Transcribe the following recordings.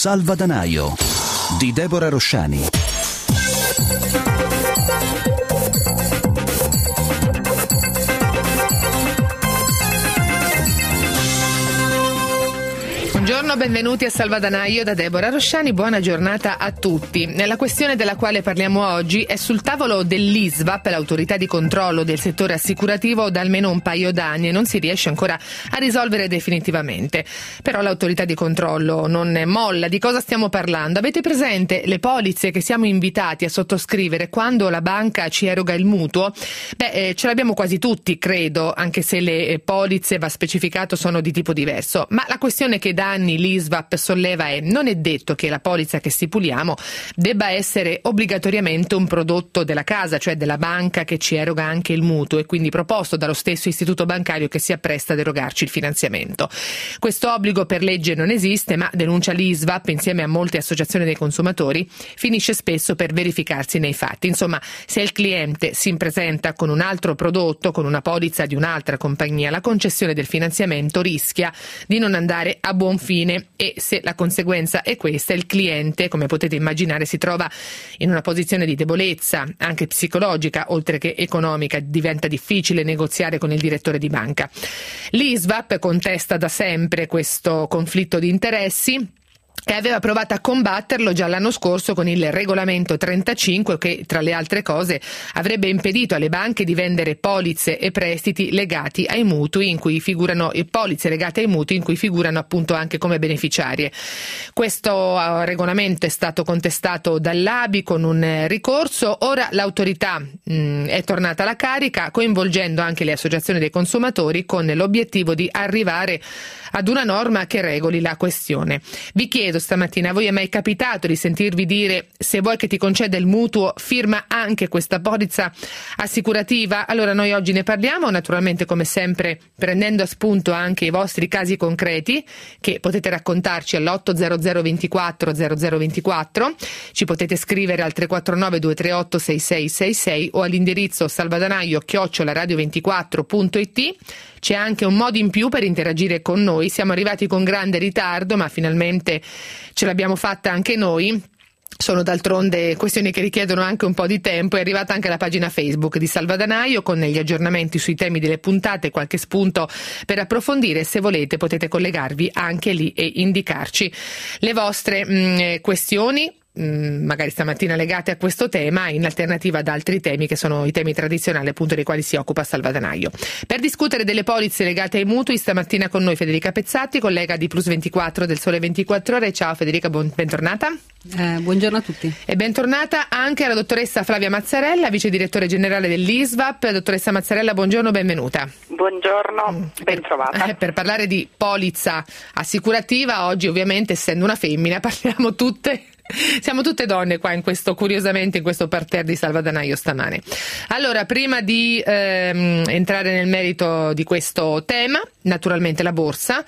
Salvadanaio di Deborah Rosciani. Buongiorno, benvenuti a Salvadanaio da Deborah Rosciani, buona giornata a tutti. La questione della quale parliamo oggi è sul tavolo dell'ISVAP, l'autorità di controllo del settore assicurativo, da almeno un paio d'anni e non si riesce ancora a risolvere definitivamente. Però l'autorità di controllo non molla. Di cosa stiamo parlando? Avete presente le polizze che siamo invitati a sottoscrivere quando la banca ci eroga il mutuo? Ce l'abbiamo quasi tutti, credo, anche se le polizze, va specificato, sono di tipo diverso. Ma la questione che da anni l'ISVAP solleva è: non è detto che la polizza che stipuliamo debba essere obbligatoriamente un prodotto della casa, cioè della banca che ci eroga anche il mutuo e quindi proposto dallo stesso istituto bancario che si appresta ad erogarci il finanziamento. Questo obbligo per legge non esiste, ma, denuncia l'ISVAP insieme a molte associazioni dei consumatori, finisce spesso per verificarsi nei fatti. Insomma, se il cliente si presenta con un altro prodotto, con una polizza di un'altra compagnia, la concessione del finanziamento rischia di non andare a buon fine, e se la conseguenza è questa, il cliente, come potete immaginare, si trova in una posizione di debolezza anche psicologica oltre che economica. Diventa difficile negoziare con il direttore di banca. L'ISVAP contesta da sempre questo conflitto di interessi e aveva provato a combatterlo già l'anno scorso con il regolamento 35, che tra le altre cose avrebbe impedito alle banche di vendere polizze e prestiti legati ai mutui in cui figurano appunto anche come beneficiarie. Questo regolamento è stato contestato dall'ABI con un ricorso. Ora l'autorità è tornata alla carica, coinvolgendo anche le associazioni dei consumatori con l'obiettivo di arrivare ad una norma che regoli la questione. Vi chiedo stamattina, a voi è mai capitato di sentirvi dire: se vuoi che ti conceda il mutuo, firma anche questa polizza assicurativa? Allora noi oggi ne parliamo, naturalmente come sempre prendendo a spunto anche i vostri casi concreti, che potete raccontarci all'800 24 0024, ci potete scrivere al 349 238 6666 o all'indirizzo salvadanaio@radio24.it. C'è anche un modo in più per interagire con noi. Siamo arrivati con grande ritardo, ma finalmente ce l'abbiamo fatta anche noi. Sono d'altronde questioni che richiedono anche un po' di tempo. È arrivata anche la pagina Facebook di Salvadanaio con gli aggiornamenti sui temi delle puntate, qualche spunto per approfondire. Se volete potete collegarvi anche lì e indicarci le vostre questioni, magari stamattina legate a questo tema, in alternativa ad altri temi che sono i temi tradizionali appunto dei quali si occupa Salvadanaio. Per discutere delle polizze legate ai mutui stamattina con noi Federica Pezzatti, collega di Plus 24 del Sole 24 Ore. Ciao Federica, bentornata. Buongiorno a tutti. E bentornata anche alla dottoressa Flavia Mazzarella, vice direttore generale dell'ISVAP. Dottoressa Mazzarella, buongiorno, benvenuta. Buongiorno, ben trovata. Per parlare di polizza assicurativa, oggi ovviamente essendo una femmina siamo tutte donne qua curiosamente in questo parterre di Salvadanaio stamane. Allora, prima di entrare nel merito di questo tema, naturalmente la borsa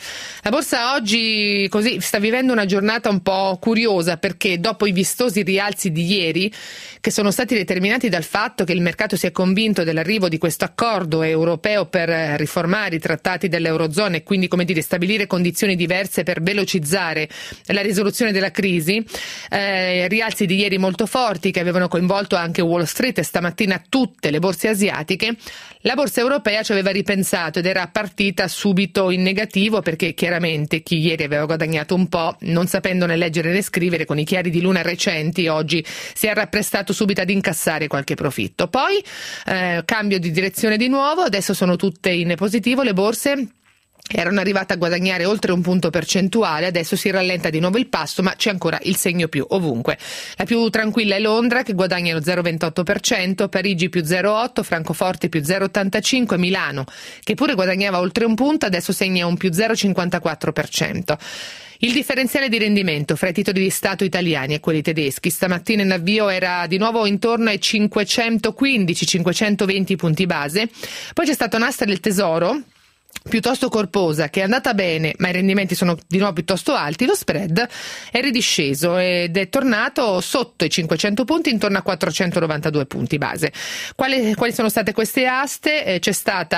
oggi così sta vivendo una giornata un po' curiosa, perché dopo i vistosi rialzi di ieri, che sono stati determinati dal fatto che il mercato si è convinto dell'arrivo di questo accordo europeo per riformare i trattati dell'Eurozona e quindi, come dire, stabilire condizioni diverse per velocizzare la risoluzione della crisi, rialzi di ieri molto forti che avevano coinvolto anche Wall Street e stamattina tutte le borse asiatiche. La borsa europea ci aveva ripensato ed era partita subito in negativo, perché chiaramente chi ieri aveva guadagnato un po', non sapendo né leggere né scrivere, con i chiari di luna recenti, oggi si era apprestato subito ad incassare qualche profitto. Poi cambio di direzione di nuovo, adesso sono tutte in positivo le borse. Erano arrivate a guadagnare oltre un punto percentuale, adesso si rallenta di nuovo il passo, ma c'è ancora il segno più ovunque. La più tranquilla è Londra, che guadagna lo 0,28%, Parigi più 0,8%, Francoforte più 0,85%, Milano, che pure guadagnava oltre un punto, adesso segna un più 0,54%. Il differenziale di rendimento fra i titoli di Stato italiani e quelli tedeschi stamattina in avvio era di nuovo intorno ai 515-520 punti base. Poi c'è stata un'asta del Tesoro piuttosto corposa, che è andata bene ma i rendimenti sono di nuovo piuttosto alti, lo spread è ridisceso ed è tornato sotto i 500 punti, intorno a 492 punti base. Quali sono state queste aste? Ci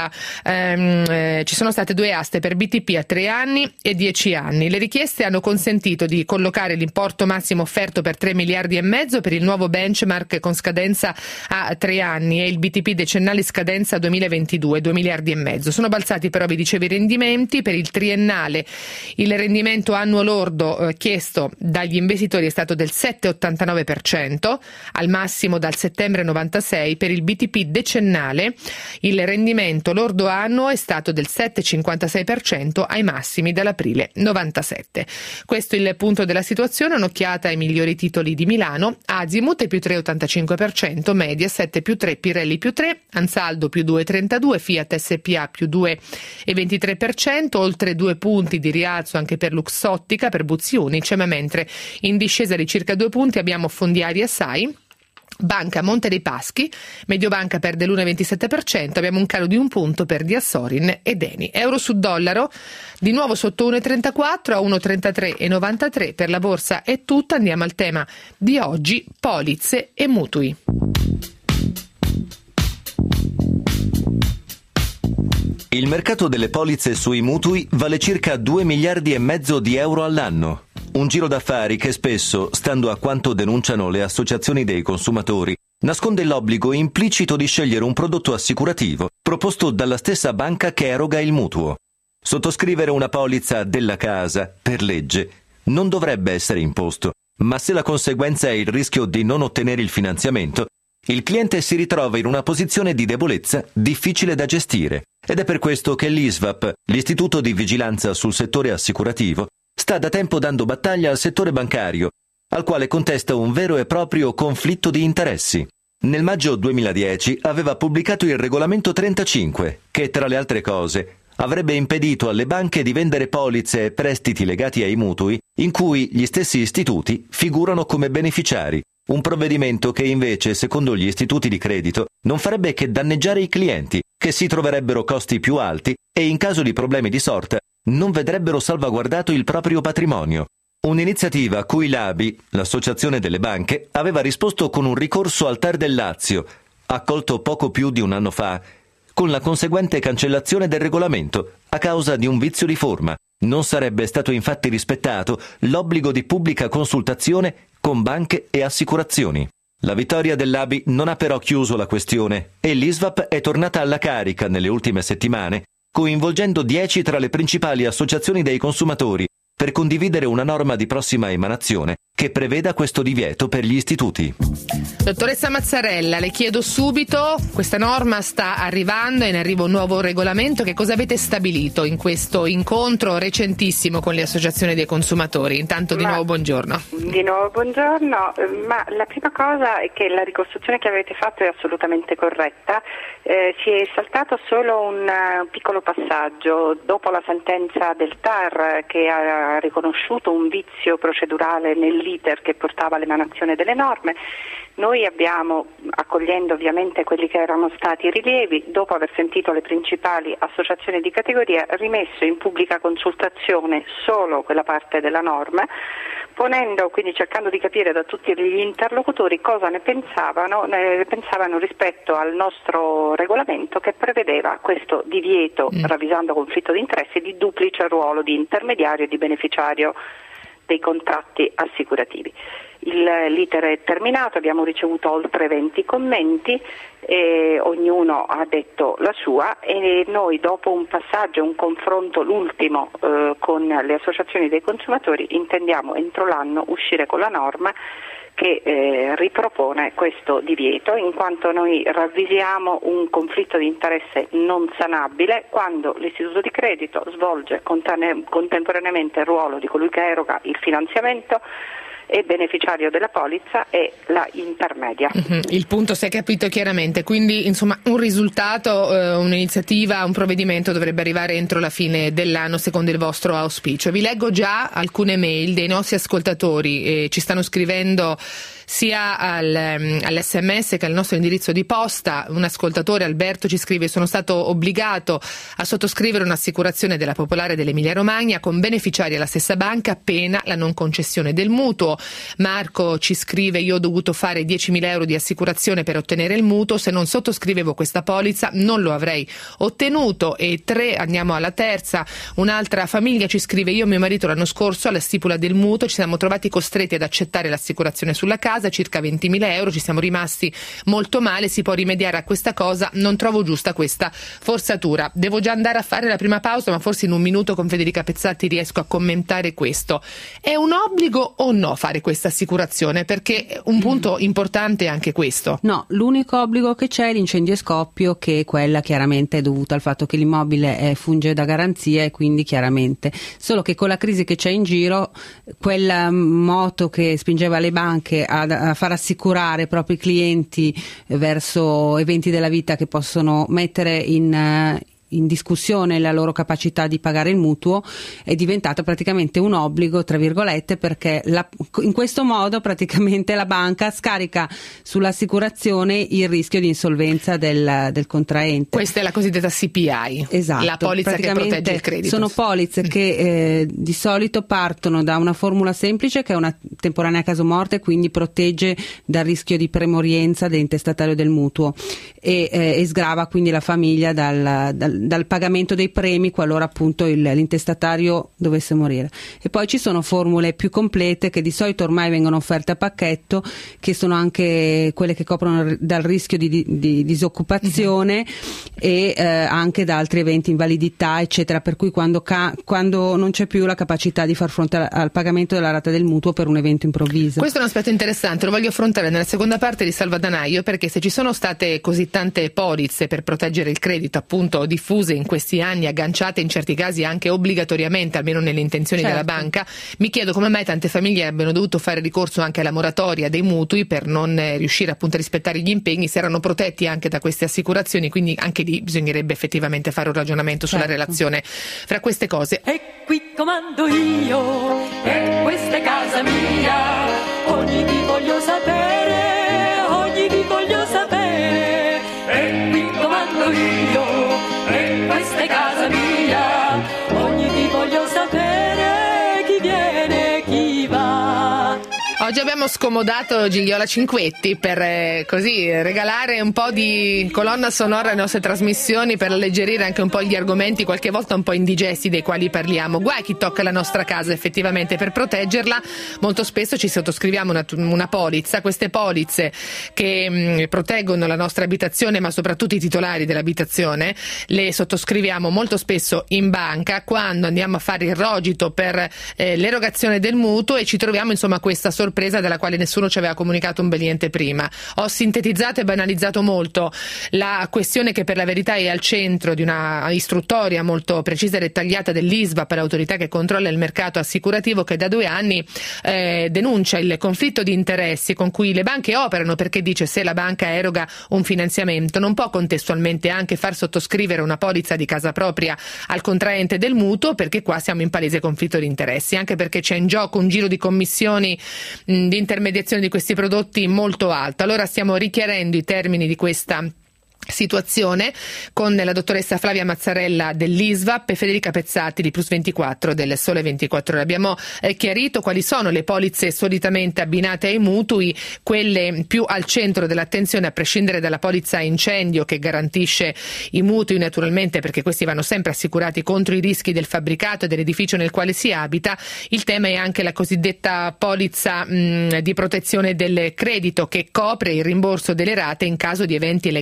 sono state 2 aste per BTP a 3 anni e 10 anni. Le richieste hanno consentito di collocare l'importo massimo offerto per 3 miliardi e mezzo per il nuovo benchmark con scadenza a 3 anni e il BTP decennale scadenza 2022, 2 miliardi e mezzo. Sono balzati però, vi dicevo, i rendimenti. Per il triennale il rendimento annuo lordo chiesto dagli investitori è stato del 7,89%, al massimo dal settembre 96. Per il BTP decennale il rendimento lordo annuo è stato del 7,56%, ai massimi dall'aprile 97. Questo è il punto della situazione. Un'occhiata ai migliori titoli di Milano: Azimut è più 3,85%, Mediaset più 3, Pirelli più 3, Ansaldo più 2,32, Fiat SPA più 2,23%, oltre 2 punti di rialzo anche per Luxottica, per Buzzi Unicem, mentre in discesa di circa 2 punti abbiamo Fondiaria SAI, Banca Monte dei Paschi, Mediobanca perde l'1,27%, abbiamo un calo di 1 punto per Diassorin ed Eni. Euro su dollaro di nuovo sotto 1,34 a 1,33,93. Per la borsa è tutto. Andiamo al tema di oggi: polizze e mutui. Il mercato delle polizze sui mutui vale circa 2 miliardi e mezzo di euro all'anno. Un giro d'affari che spesso, stando a quanto denunciano le associazioni dei consumatori, nasconde l'obbligo implicito di scegliere un prodotto assicurativo proposto dalla stessa banca che eroga il mutuo. Sottoscrivere una polizza della casa, per legge, non dovrebbe essere imposto, ma se la conseguenza è il rischio di non ottenere il finanziamento, il cliente si ritrova in una posizione di debolezza difficile da gestire. Ed è per questo che l'ISVAP, l'Istituto di Vigilanza sul Settore Assicurativo, sta da tempo dando battaglia al settore bancario, al quale contesta un vero e proprio conflitto di interessi. Nel maggio 2010 aveva pubblicato il regolamento 35, che tra le altre cose avrebbe impedito alle banche di vendere polizze e prestiti legati ai mutui in cui gli stessi istituti figurano come beneficiari. Un provvedimento che invece, secondo gli istituti di credito, non farebbe che danneggiare i clienti, che si troverebbero costi più alti e in caso di problemi di sorta non vedrebbero salvaguardato il proprio patrimonio. Un'iniziativa a cui l'ABI, l'Associazione delle Banche, aveva risposto con un ricorso al TAR del Lazio, accolto poco più di un anno fa, con la conseguente cancellazione del regolamento a causa di un vizio di forma. Non sarebbe stato infatti rispettato l'obbligo di pubblica consultazione con banche e assicurazioni. La vittoria dell'ABI non ha però chiuso la questione e l'ISVAP è tornata alla carica nelle ultime settimane, coinvolgendo 10 tra le principali associazioni dei consumatori per condividere una norma di prossima emanazione che preveda questo divieto per gli istituti. Dottoressa Mazzarella, le chiedo subito, questa norma sta arrivando, è in arrivo un nuovo regolamento, che cosa avete stabilito in questo incontro recentissimo con le associazioni dei consumatori? Intanto di nuovo buongiorno. Di nuovo buongiorno, ma la prima cosa è che la ricostruzione che avete fatto è assolutamente corretta. Si è saltato solo un piccolo passaggio dopo la sentenza del TAR che ha riconosciuto un vizio procedurale nell'iter che portava all'emanazione delle norme. Noi abbiamo, accogliendo ovviamente quelli che erano stati i rilievi, dopo aver sentito le principali associazioni di categoria, rimesso in pubblica consultazione solo quella parte della norma, quindi cercando di capire da tutti gli interlocutori cosa ne pensavano rispetto al nostro regolamento che prevedeva questo divieto, ravvisando conflitto di interessi, di duplice ruolo di intermediario e di beneficiario dei contratti assicurativi. L'iter è terminato, abbiamo ricevuto oltre 20 commenti e ognuno ha detto la sua e noi, dopo un passaggio, un confronto, l'ultimo con le associazioni dei consumatori, intendiamo entro l'anno uscire con la norma che ripropone questo divieto, in quanto noi ravvisiamo un conflitto di interesse non sanabile quando l'istituto di credito svolge contemporaneamente il ruolo di colui che eroga il finanziamento e beneficiario della polizza è la intermedia. Il punto si è capito chiaramente, quindi insomma un risultato, un'iniziativa, un provvedimento dovrebbe arrivare entro la fine dell'anno secondo il vostro auspicio. Vi leggo già alcune mail dei nostri ascoltatori, ci stanno scrivendo sia all'SMS che al nostro indirizzo di posta. Un ascoltatore, Alberto, ci scrive: sono stato obbligato a sottoscrivere un'assicurazione della Popolare dell'Emilia Romagna con beneficiaria la stessa banca, pena la non concessione del mutuo. Marco ci scrive: io ho dovuto fare 10.000 euro di assicurazione per ottenere il mutuo, se non sottoscrivevo questa polizza non lo avrei ottenuto. E 3, andiamo alla terza, un'altra famiglia ci scrive: io e mio marito l'anno scorso alla stipula del mutuo ci siamo trovati costretti ad accettare l'assicurazione sulla casa, circa 20.000 euro, ci siamo rimasti molto male, si può rimediare a questa cosa, non trovo giusta questa forzatura. Devo già andare a fare la prima pausa, ma forse in un minuto con Federica Pezzatti riesco a commentare questo. È un obbligo o no fare questa assicurazione? Perché un punto importante è anche questo. No, l'unico obbligo che c'è è l'incendio e scoppio, che quella chiaramente è dovuta al fatto che l'immobile funge da garanzia, e quindi chiaramente, solo che con la crisi che c'è in giro, quel moto che spingeva le banche a far assicurare i propri clienti verso eventi della vita che possono mettere in discussione la loro capacità di pagare il mutuo è diventato praticamente un obbligo, tra virgolette, perché in questo modo praticamente la banca scarica sull'assicurazione il rischio di insolvenza del contraente. Questa è la cosiddetta CPI, esatto, la polizza che protegge il credito. Sono polizze che di solito partono da una formula semplice, che è una temporanea caso morte, quindi protegge dal rischio di premorienza dell'intestatario del mutuo e sgrava quindi la famiglia dal pagamento dei premi qualora appunto l'intestatario dovesse morire. E poi ci sono formule più complete che di solito ormai vengono offerte a pacchetto, che sono anche quelle che coprono dal rischio di disoccupazione e anche da altri eventi, invalidità eccetera, per cui quando non c'è più la capacità di far fronte al pagamento della rata del mutuo per un evento improvviso. Questo è un aspetto interessante, lo voglio affrontare nella seconda parte di Salvadanaio, perché se ci sono state così tante polizze per proteggere il credito appunto diffuse in questi anni, agganciate in certi casi anche obbligatoriamente, almeno nelle intenzioni della banca, mi chiedo come mai tante famiglie abbiano dovuto fare ricorso anche alla moratoria dei mutui per non riuscire appunto a rispettare gli impegni, se erano protetti anche da queste assicurazioni, quindi anche lì bisognerebbe effettivamente fare un ragionamento sulla relazione fra queste cose. E qui comando io, e questa è casa mia, ogni di voglio sapere, ogni di voglio sapere, e qui comando io, e questa è casa mia, ogni di voglio sapere, chi viene, chi va. Oggi abbiamo scomodato Gigliola Cinquetti per così regalare un po' di colonna sonora alle nostre trasmissioni, per alleggerire anche un po' gli argomenti qualche volta un po' indigesti dei quali parliamo. Guai chi tocca la nostra casa effettivamente. Per proteggerla molto spesso ci sottoscriviamo una polizza, queste polizze che proteggono la nostra abitazione, ma soprattutto i titolari dell'abitazione le sottoscriviamo molto spesso in banca quando andiamo a fare il rogito per l'erogazione del mutuo, e ci troviamo insomma questa sorpresa della quale nessuno ci aveva comunicato un bel niente prima. Ho sintetizzato e banalizzato molto la questione che per la verità è al centro di una istruttoria molto precisa e dettagliata dell'ISVAP, l'autorità che controlla il mercato assicurativo, che da 2 anni denuncia il conflitto di interessi con cui le banche operano, perché dice: se la banca eroga un finanziamento non può contestualmente anche far sottoscrivere una polizza di casa propria al contraente del mutuo, perché qua siamo in palese conflitto di interessi, anche perché c'è in gioco un giro di commissioni di intermediazione di questi prodotti molto alto. Allora stiamo richiarendo i termini di questa situazione con la dottoressa Flavia Mazzarella dell'ISVAP e Federica Pezzatti di Plus 24 del Sole 24 Ore. Abbiamo chiarito quali sono le polizze solitamente abbinate ai mutui, quelle più al centro dell'attenzione a prescindere dalla polizza incendio che garantisce i mutui naturalmente, perché questi vanno sempre assicurati contro i rischi del fabbricato e dell'edificio nel quale si abita. Il tema è anche la cosiddetta polizza di protezione del credito, che copre il rimborso delle rate in caso di eventi legati per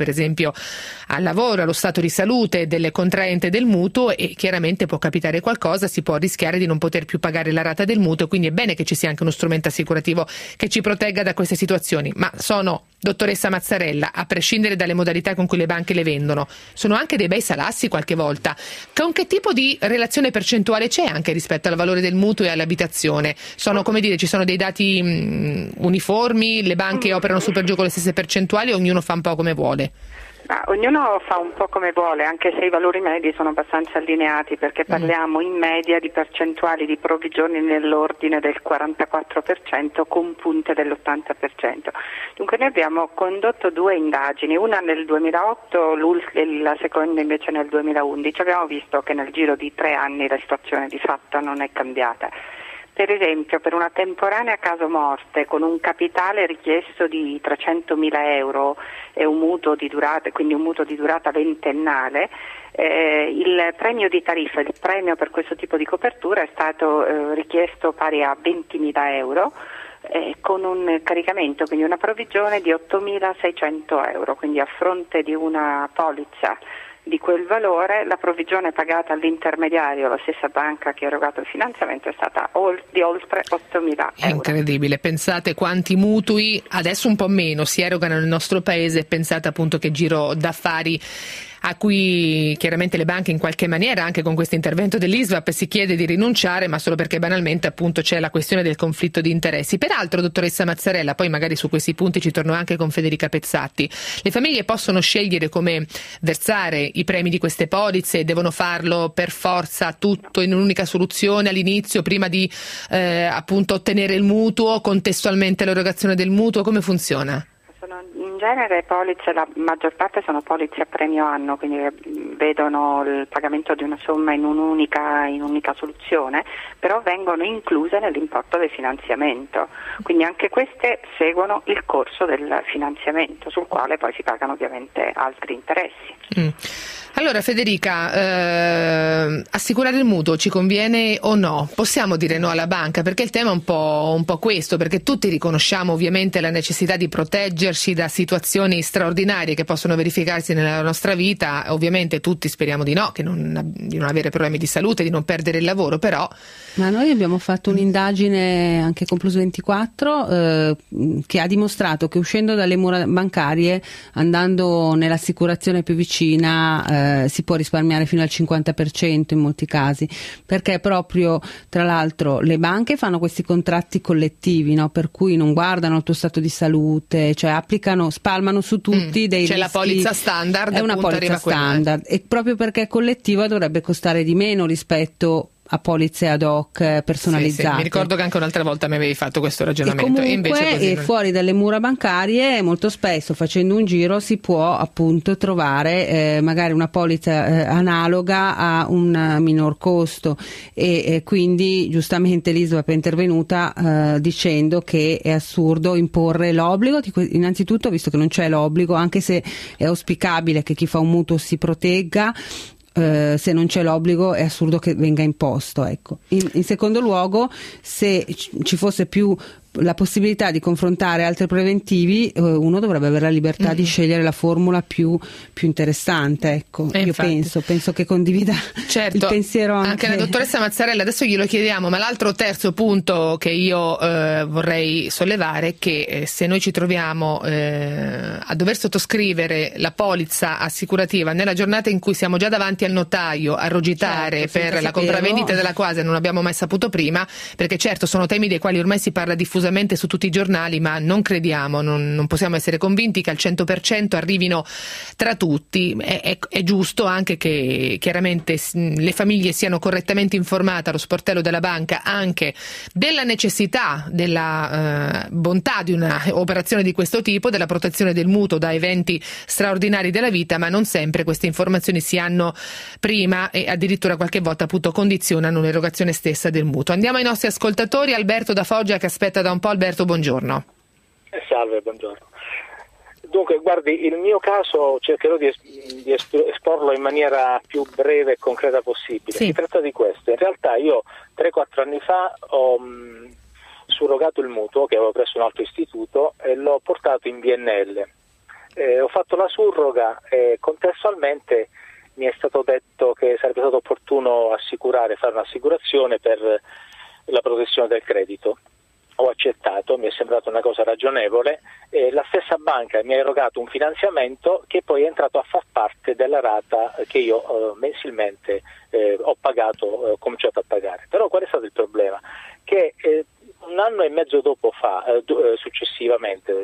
per esempio al lavoro, allo stato di salute delle contraente del mutuo, e chiaramente può capitare qualcosa, si può rischiare di non poter più pagare la rata del mutuo, quindi è bene che ci sia anche uno strumento assicurativo che ci protegga da queste situazioni. Ma sono, dottoressa Mazzarella, a prescindere dalle modalità con cui le banche le vendono, sono anche dei bei salassi qualche volta. Con che tipo di relazione percentuale c'è anche rispetto al valore del mutuo e all'abitazione? Sono, come dire, ci sono dei dati uniformi, le banche operano super giù con le stesse percentuali, ognuno fa un po' come vuole? Ognuno fa un po' come vuole, anche se i valori medi sono abbastanza allineati, perché parliamo in media di percentuali di provvigioni nell'ordine del 44% con punte dell'80%. Dunque noi abbiamo condotto 2 indagini, una nel 2008 e la seconda invece nel 2011. Abbiamo visto che nel giro di 3 anni la situazione di fatto non è cambiata. Per esempio, per una temporanea caso morte con un capitale richiesto di 300.000 euro e un mutuo di durata, quindi un mutuo di durata ventennale, il premio di tariffa, il premio per questo tipo di copertura è stato richiesto pari a 20.000 euro con un caricamento, quindi una provvigione di 8.600 euro, quindi a fronte di una polizza di quel valore la provvigione pagata all'intermediario, la stessa banca che ha erogato il finanziamento, è stata di oltre 8.000 euro. È incredibile, pensate quanti mutui, adesso un po' meno, si erogano nel nostro paese, pensate appunto che giro d'affari a cui chiaramente le banche in qualche maniera, anche con questo intervento dell'ISVAP, si chiede di rinunciare, ma solo perché banalmente appunto c'è la questione del conflitto di interessi. Peraltro, dottoressa Mazzarella, poi magari su questi punti ci torno anche con Federica Pezzatti, le famiglie possono scegliere come versare i premi di queste polizze, devono farlo per forza tutto in un'unica soluzione all'inizio, prima di appunto ottenere il mutuo, contestualmente all'erogazione del mutuo, come funziona? In genere polizze, la maggior parte sono polizze a premio anno, quindi vedono il pagamento di una somma in un'unica soluzione, però vengono incluse nell'importo del finanziamento, quindi anche queste seguono il corso del finanziamento, sul quale poi si pagano ovviamente altri interessi. Allora Federica, assicurare il mutuo ci conviene o no? Possiamo dire no alla banca? Perché il tema è un po' questo, perché tutti riconosciamo ovviamente la necessità di proteggerci da situazioni straordinarie che possono verificarsi nella nostra vita, ovviamente tutti speriamo di no, di non avere problemi di salute, di non perdere il lavoro, però... Ma noi abbiamo fatto un'indagine anche con Plus 24 che ha dimostrato che uscendo dalle mura bancarie, andando nell'assicurazione più vicina, si può risparmiare fino al 50% in molti casi, perché proprio tra l'altro le banche fanno questi contratti collettivi, no? Per cui non guardano il tuo stato di salute, cioè spalmano su tutti dei c'è rischi. La polizza standard, è una polizza standard, e proprio perché è collettiva dovrebbe costare di meno rispetto a polizze ad hoc personalizzate. Sì, mi ricordo che anche un'altra volta mi avevi fatto questo ragionamento. E comunque invece fuori dalle mura bancarie molto spesso, facendo un giro, si può appunto trovare magari una polizza analoga a un minor costo, e quindi giustamente l'ISVAP è intervenuta dicendo che è assurdo imporre l'obbligo innanzitutto, visto che non c'è l'obbligo, anche se è auspicabile che chi fa un mutuo si protegga. Se non c'è l'obbligo è assurdo che venga imposto, ecco. In secondo luogo, se ci fosse più la possibilità di confrontare altri preventivi, uno dovrebbe avere la libertà di scegliere la formula più interessante, ecco. Io penso che condivida il pensiero anche la dottoressa Mazzarella. Adesso glielo chiediamo, ma l'altro terzo punto che io vorrei sollevare è che se noi ci troviamo a dover sottoscrivere la polizza assicurativa nella giornata in cui siamo già davanti al notaio a rogitare per la compravendita della casa, non abbiamo mai saputo prima, perché certo sono temi dei quali ormai si parla diffusamente su tutti i giornali, ma non crediamo, non possiamo essere convinti che al 100% arrivino tra tutti. È giusto anche che chiaramente le famiglie siano correttamente informate allo sportello della banca anche della necessità, della bontà di una operazione di questo tipo, della protezione del mutuo da eventi straordinari della vita, ma non sempre queste informazioni si hanno prima e addirittura qualche volta appunto condizionano l'erogazione stessa del mutuo. Andiamo ai nostri ascoltatori. Alberto da Foggia che aspetta da un po'. Alberto, buongiorno. Salve, buongiorno. Dunque, guardi, il mio caso cercherò di esporlo in maniera più breve e concreta possibile. Sì. Si tratta di questo. In realtà io 3-4 anni fa ho surrogato il mutuo che avevo presso un altro istituto e l'ho portato in BNL. Ho fatto la surroga e contestualmente mi è stato detto che sarebbe stato opportuno fare un'assicurazione per la protezione del credito. Ho accettato, mi è sembrata una cosa ragionevole e la stessa banca mi ha erogato un finanziamento che poi è entrato a far parte della rata che io mensilmente ho cominciato a pagare. Però qual è stato il problema? Che un anno e mezzo successivamente,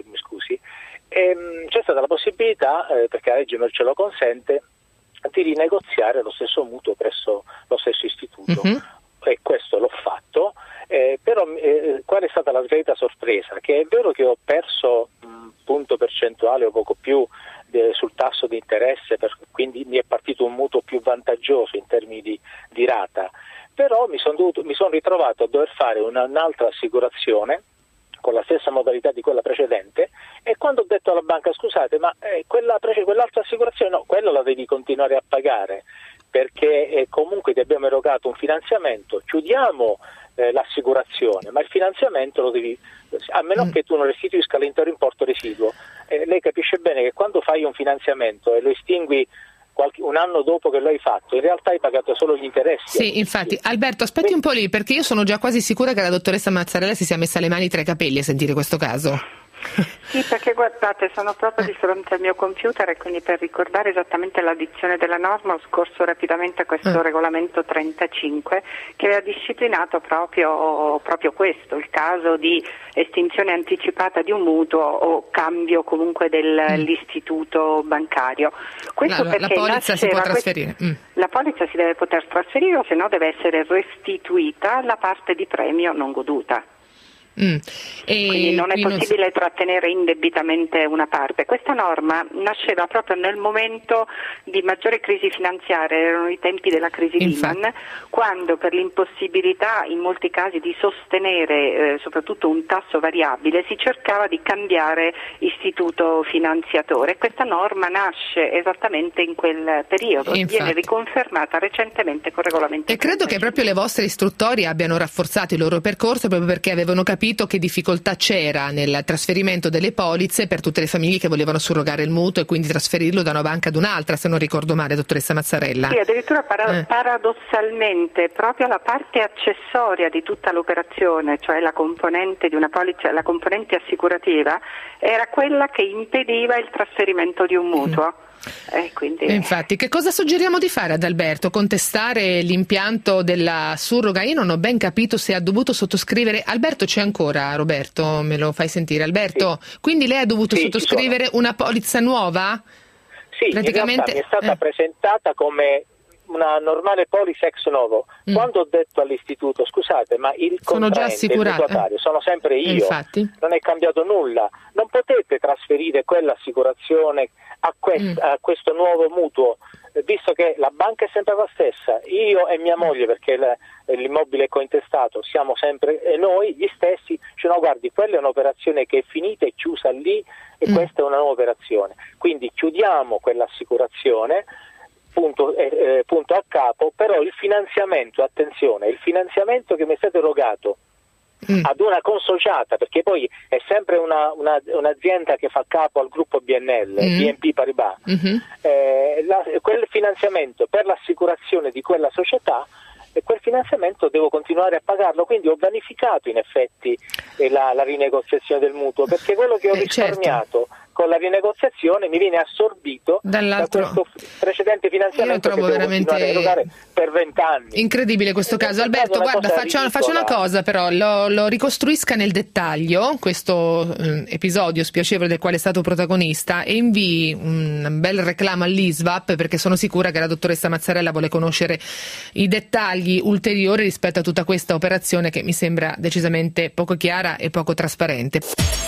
c'è stata la possibilità, perché la legge ce lo consente, di rinegoziare lo stesso mutuo presso lo stesso istituto. E questo l'ho fatto, però qual è stata la verità sorpresa? Che è vero che ho perso un punto percentuale o poco più sul tasso di interesse, quindi mi è partito un mutuo più vantaggioso in termini di rata, però mi sono ritrovato a dover fare un'altra assicurazione con la stessa modalità di quella precedente, e quando ho detto alla banca scusate ma quell'altra assicurazione no, quella la devi continuare a pagare perché comunque ti abbiamo erogato un finanziamento, chiudiamo l'assicurazione, ma il finanziamento lo devi, a meno che tu non restituisca l'intero importo residuo. Lei capisce bene che quando fai un finanziamento e lo estingui un anno dopo che lo hai fatto, in realtà hai pagato solo gli interessi. Sì, infatti. Alberto, aspetti un po' lì, perché io sono già quasi sicura che la dottoressa Mazzarella si sia messa le mani tra i capelli a sentire questo caso. Sì, perché guardate, sono proprio di fronte al mio computer e quindi per ricordare esattamente la dizione della norma ho scorso rapidamente a questo regolamento 35 che aveva disciplinato proprio questo, il caso di estinzione anticipata di un mutuo o cambio comunque dell'istituto bancario. Questo allora, perché la polizza si può trasferire. La polizza si deve poter trasferire, o se no deve essere restituita la parte di premio non goduta. Quindi non è possibile trattenere indebitamente una parte. Questa norma nasceva proprio nel momento di maggiore crisi finanziaria, erano i tempi della crisi Lehman, quando per l'impossibilità in molti casi di sostenere soprattutto un tasso variabile si cercava di cambiare istituto finanziatore. Questa norma nasce esattamente in quel periodo e viene riconfermata recentemente con regolamento. E credo che proprio le vostre istruttorie abbiano rafforzato il loro percorso proprio perché avevano capito che difficoltà c'era nel trasferimento delle polizze per tutte le famiglie che volevano surrogare il mutuo e quindi trasferirlo da una banca ad un'altra, se non ricordo male, dottoressa Mazzarella. Sì, addirittura paradossalmente proprio la parte accessoria di tutta l'operazione, cioè la componente di una polizza, la componente assicurativa, era quella che impediva il trasferimento di un mutuo. Quindi... Infatti, che cosa suggeriamo di fare ad Alberto? Contestare l'impianto della surroga? Io non ho ben capito se ha dovuto sottoscrivere. Alberto c'è ancora, Roberto? Me lo fai sentire? Alberto, sì. Quindi lei ha dovuto sottoscrivere una polizza nuova? Sì, praticamente in realtà mi è stata presentata come una normale polizza ex novo. Quando ho detto all'istituto scusate ma il contraente, il mutuatario sono sempre io, infatti. Non è cambiato nulla, non potete trasferire quell'assicurazione a questo nuovo mutuo, visto che la banca è sempre la stessa, io e mia moglie, perché l'immobile è cointestato, siamo sempre noi gli stessi, cioè no guardi, quella è un'operazione che è finita, è chiusa lì e questa è una nuova operazione, quindi chiudiamo quell'assicurazione, punto a capo, però il finanziamento, attenzione, il finanziamento che mi è stato erogato ad una consociata, perché poi è sempre un'azienda che fa capo al gruppo BNL, BNP Paribas, quel finanziamento per l'assicurazione di quella società, e quel finanziamento devo continuare a pagarlo, quindi ho vanificato in effetti la rinegoziazione del mutuo, perché quello che ho risparmiato con la rinegoziazione mi viene assorbito da questo precedente finanziamento che devo continuare a erogare per 20 anni. Incredibile questo caso. Alberto, guarda, faccio una cosa però, lo ricostruisca nel dettaglio questo episodio spiacevole del quale è stato protagonista e invii un bel reclamo all'ISVAP, perché sono sicura che la dottoressa Mazzarella vuole conoscere i dettagli ulteriori rispetto a tutta questa operazione che mi sembra decisamente poco chiara e poco trasparente.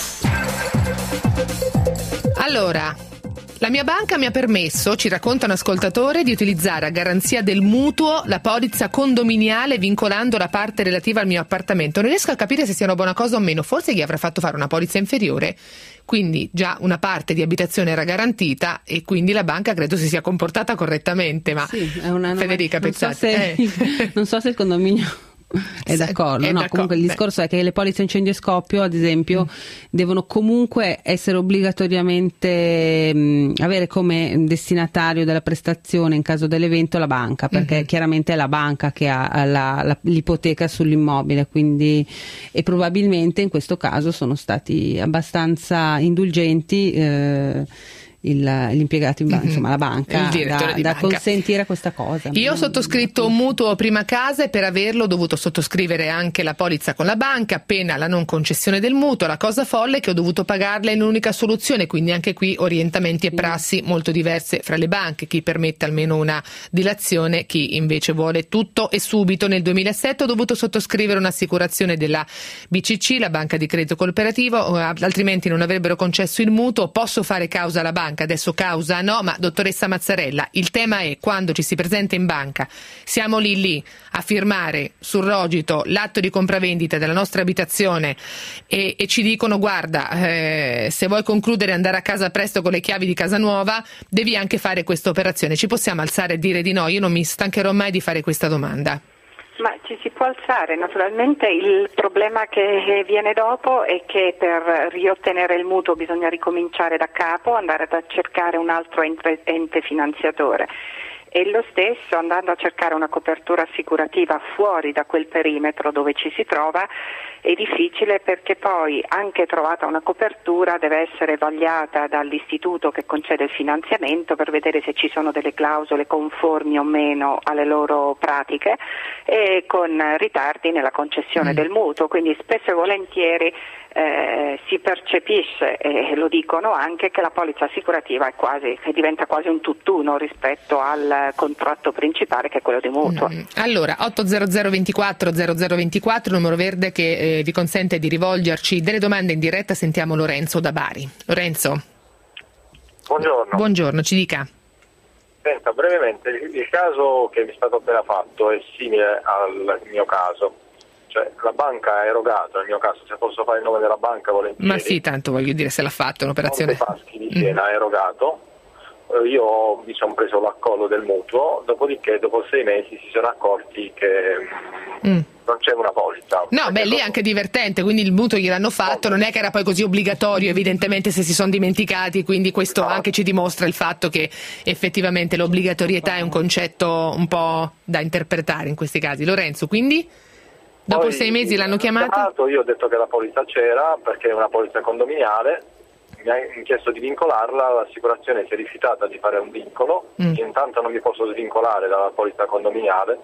Allora, la mia banca mi ha permesso, ci racconta un ascoltatore, di utilizzare a garanzia del mutuo la polizza condominiale vincolando la parte relativa al mio appartamento. Non riesco a capire se sia una buona cosa o meno, forse gli avrà fatto fare una polizza inferiore, quindi già una parte di abitazione era garantita e quindi la banca credo si sia comportata correttamente, ma sì, è una Federica Pezzati. Non so se il condominio È d'accordo, no, comunque il discorso è che le polizze incendio e scoppio, ad esempio, devono comunque essere obbligatoriamente avere come destinatario della prestazione in caso dell'evento la banca, perché chiaramente è la banca che ha l'ipoteca sull'immobile, quindi, e probabilmente in questo caso sono stati abbastanza indulgenti gli impiegati in banca, insomma la banca, il direttore di da banca, consentire questa cosa. Io ho sottoscritto un mutuo prima casa e per averlo ho dovuto sottoscrivere anche la polizza con la banca. Appena la non concessione del mutuo, la cosa folle è che ho dovuto pagarla in un'unica soluzione, quindi anche qui orientamenti e prassi molto diverse fra le banche, chi permette almeno una dilazione, chi invece vuole tutto e subito. Nel 2007 ho dovuto sottoscrivere un'assicurazione della BCC, la banca di credito cooperativo, altrimenti non avrebbero concesso il mutuo. Posso fare causa alla banca? Adesso causa no, ma dottoressa Mazzarella, il tema è quando ci si presenta in banca, siamo lì a firmare sul rogito l'atto di compravendita della nostra abitazione e ci dicono guarda, se vuoi concludere e andare a casa presto con le chiavi di casa nuova devi anche fare questa operazione. Ci possiamo alzare e dire di no? Io non mi stancherò mai di fare questa domanda. Ma ci si può alzare, naturalmente il problema che viene dopo è che per riottenere il mutuo bisogna ricominciare da capo, andare a cercare un altro ente finanziatore. E lo stesso andando a cercare una copertura assicurativa fuori da quel perimetro dove ci si trova è difficile, perché poi anche trovata una copertura deve essere vagliata dall'istituto che concede il finanziamento per vedere se ci sono delle clausole conformi o meno alle loro pratiche e con ritardi nella concessione del mutuo, quindi spesso e volentieri si percepisce, e lo dicono anche, che la polizza assicurativa che diventa quasi un tutt'uno rispetto al contratto principale che è quello di mutuo. Allora 800 24 0024, numero verde che vi consente di rivolgerci delle domande in diretta. Sentiamo Lorenzo da Bari. Lorenzo. Buongiorno, ci dica. Senta, brevemente, il caso che mi è stato appena fatto è simile al mio caso. Cioè, la banca ha erogato, nel mio caso, se posso fare il nome della banca volentieri. Ma sì, tanto voglio dire, se l'ha fatto un'operazione. Montepaschi di Siena ha erogato, io mi sono preso l'accollo del mutuo, dopodiché dopo 6 mesi si sono accorti che non c'è una polizza. No, beh, lì è anche divertente, quindi il mutuo gliel'hanno fatto, non è che era poi così obbligatorio, evidentemente se si sono dimenticati, quindi questo anche ci dimostra il fatto che effettivamente l'obbligatorietà è un concetto un po' da interpretare in questi casi. Lorenzo, quindi? Dopo Poi 6 mesi l'hanno chiamata? Io ho detto che la polizza c'era perché è una polizza condominiale, mi ha chiesto di vincolarla, l'assicurazione si è rifiutata di fare un vincolo, io intanto non mi posso svincolare dalla polizza condominiale,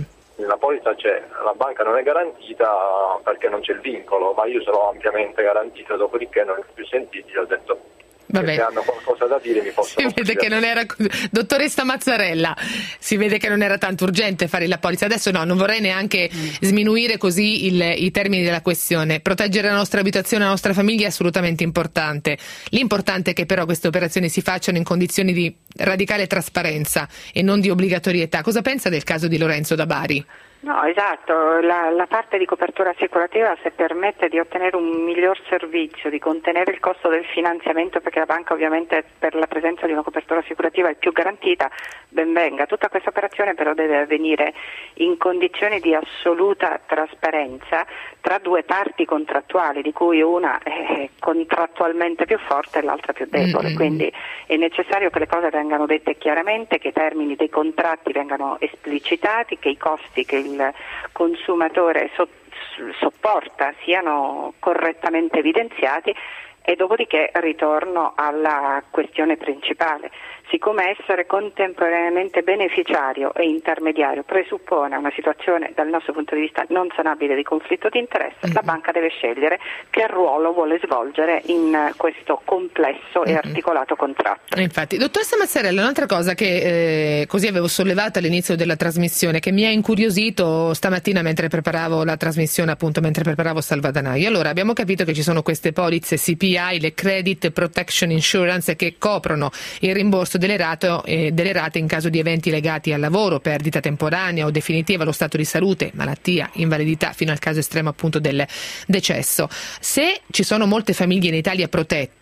la polizza c'è, la banca non è garantita perché non c'è il vincolo, ma io sono ampiamente garantito, dopodiché non li ho più sentiti, ho detto se hanno qualcosa da dire mi possono vede che non era dottoressa Mazzarella, si vede che non era tanto urgente fare la polizza. Adesso no, non vorrei neanche sminuire così i termini della questione. Proteggere la nostra abitazione, la nostra famiglia è assolutamente importante. L'importante è che però queste operazioni si facciano in condizioni di radicale trasparenza e non di obbligatorietà. Cosa pensa del caso di Lorenzo da Bari? No, esatto, la parte di copertura assicurativa, se permette di ottenere un miglior servizio, di contenere il costo del finanziamento, perché la banca ovviamente per la presenza di una copertura assicurativa è più garantita, ben venga. Tutta questa operazione però deve avvenire in condizioni di assoluta trasparenza tra due parti contrattuali, di cui una è contrattualmente più forte e l'altra più debole, quindi è necessario che le cose vengano dette chiaramente, che i termini dei contratti vengano esplicitati, che i costi che il consumatore sopporta siano correttamente evidenziati, e dopodiché ritorno alla questione principale. Siccome essere contemporaneamente beneficiario e intermediario presuppone una situazione dal nostro punto di vista non sanabile di conflitto di interesse, la banca deve scegliere che ruolo vuole svolgere in questo complesso e articolato contratto. Infatti, dottoressa Mazzarella, un'altra cosa che così avevo sollevato all'inizio della trasmissione, che mi ha incuriosito stamattina mentre preparavo la trasmissione, appunto mentre preparavo Salvadanaio. Allora, abbiamo capito che ci sono queste polizze CPI, le Credit Protection Insurance, che coprono il rimborso delle rate in caso di eventi legati al lavoro, perdita temporanea o definitiva, lo stato di salute, malattia, invalidità, fino al caso estremo appunto del decesso. Se ci sono molte famiglie in Italia protette,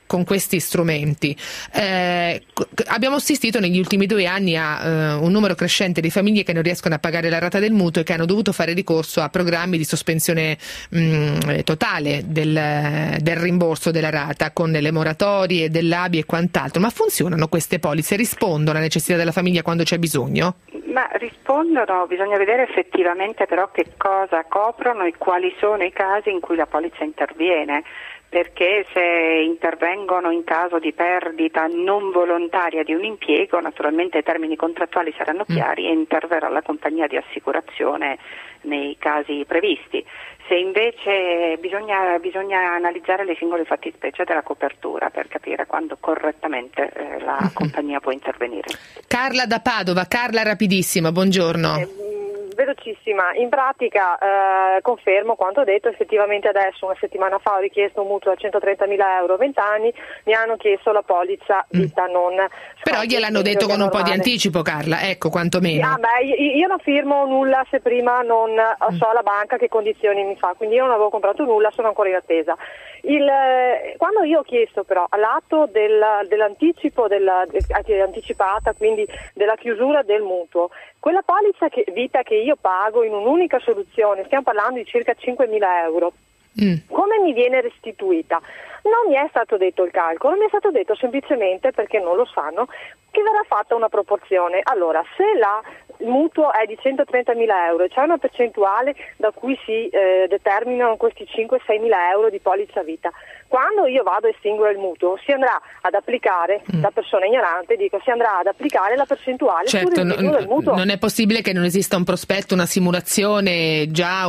con questi strumenti. Abbiamo assistito negli ultimi 2 anni a un numero crescente di famiglie che non riescono a pagare la rata del mutuo e che hanno dovuto fare ricorso a programmi di sospensione totale del rimborso della rata, con delle moratorie, dell'ABI e quant'altro. Ma funzionano queste polizze? Rispondono alle necessità della famiglia quando c'è bisogno? Ma rispondono, bisogna vedere effettivamente però che cosa coprono e quali sono i casi in cui la polizza interviene, perché se intervengono in caso di perdita non volontaria di un impiego, naturalmente i termini contrattuali saranno chiari e interverrà la compagnia di assicurazione nei casi previsti. Se invece bisogna analizzare le singole fattispecie della copertura per capire quando correttamente la compagnia può intervenire. Carla da Padova. Carla, rapidissima, buongiorno. Velocissima, in pratica confermo quanto detto. Effettivamente adesso, una settimana fa, ho richiesto un mutuo a 130.000 euro, 20 anni, mi hanno chiesto la polizza vita non. Però gliel'hanno detto con un po' di anticipo, Carla, ecco, quantomeno. Io non firmo nulla se prima non so la banca che condizioni mi fa, quindi io non avevo comprato nulla, sono ancora in attesa. Quando io ho chiesto però all'atto dell'anticipo anticipata, quindi della chiusura del mutuo, quella polizza vita che io pago in un'unica soluzione, stiamo parlando di circa 5.000 euro, come mi viene restituita? Non mi è stato detto il calcolo, mi è stato detto semplicemente, perché non lo sanno, che verrà fatta una proporzione. Allora, se il mutuo è di 130.000 euro e c'è una percentuale da cui si determinano questi 5-6.000 euro di polizza vita, quando io vado a estinguere il mutuo si andrà ad applicare, da persona ignorante dico, si andrà ad applicare la percentuale sul residuo del mutuo. Non è possibile che non esista un prospetto, una simulazione, già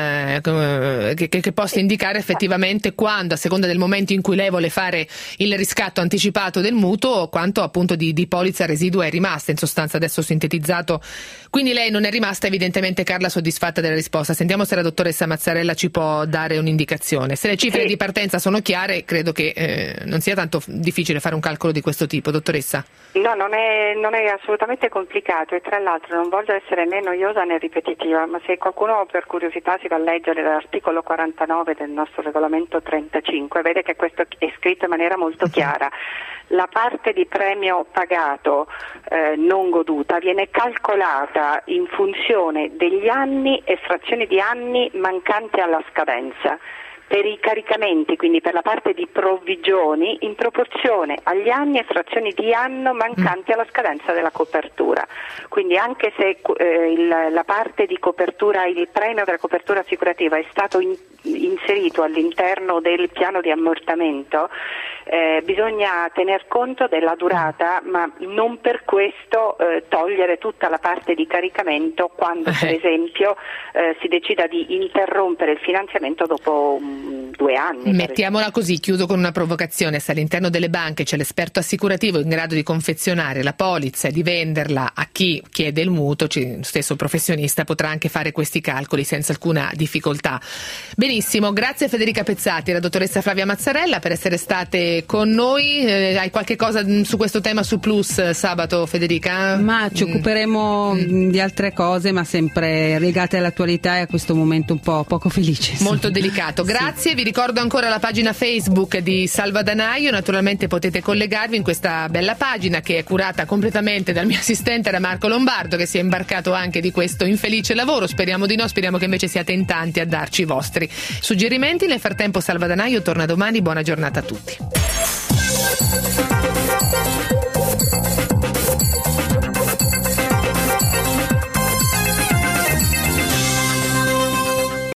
che possa indicare effettivamente quando, a seconda del momento in cui lei vuole fare il riscatto anticipato del mutuo, quanto appunto di polizza residua è rimasta, in sostanza, adesso sintetizzato. Quindi lei non è rimasta evidentemente, Carla, soddisfatta della risposta. Sentiamo se la dottoressa Mazzarella ci può dare un'indicazione. Se le cifre di partenza sono chiare, credo che non sia tanto difficile fare un calcolo di questo tipo, dottoressa. No, non è assolutamente complicato, e tra l'altro non voglio essere né noiosa né ripetitiva, ma se qualcuno per curiosità si va a leggere l'articolo 49 del nostro regolamento 35, vede che questo è scritto in maniera molto chiara. La parte di premio pagato non goduta viene calcolata in funzione degli anni e frazioni di anni mancanti alla scadenza. Per i caricamenti, quindi per la parte di provvigioni, in proporzione agli anni e frazioni di anno mancanti alla scadenza della copertura. Quindi anche se la parte di copertura, il premio della copertura assicurativa è stato inserito all'interno del piano di ammortamento, bisogna tener conto della durata, ma non per questo togliere tutta la parte di caricamento quando per esempio si decida di interrompere il finanziamento dopo 2 anni. Mettiamola così, chiudo con una provocazione: se all'interno delle banche c'è l'esperto assicurativo in grado di confezionare la polizza e di venderla a chi chiede il mutuo, lo stesso professionista potrà anche fare questi calcoli senza alcuna difficoltà. Benissimo, grazie Federica Pezzati e la dottoressa Flavia Mazzarella per essere state con noi. Hai qualche cosa su questo tema su Plus sabato, Federica? Ma ci occuperemo di altre cose, ma sempre legate all'attualità e a questo momento un po' poco felice. Molto delicato. Grazie, vi ricordo ancora la pagina Facebook di Salvadanaio, naturalmente potete collegarvi in questa bella pagina che è curata completamente dal mio assistente, da Marco Lombardo, che si è imbarcato anche di questo infelice lavoro. Speriamo di no, speriamo che invece siate in tanti a darci i vostri suggerimenti. Nel frattempo Salvadanaio torna domani, buona giornata a tutti.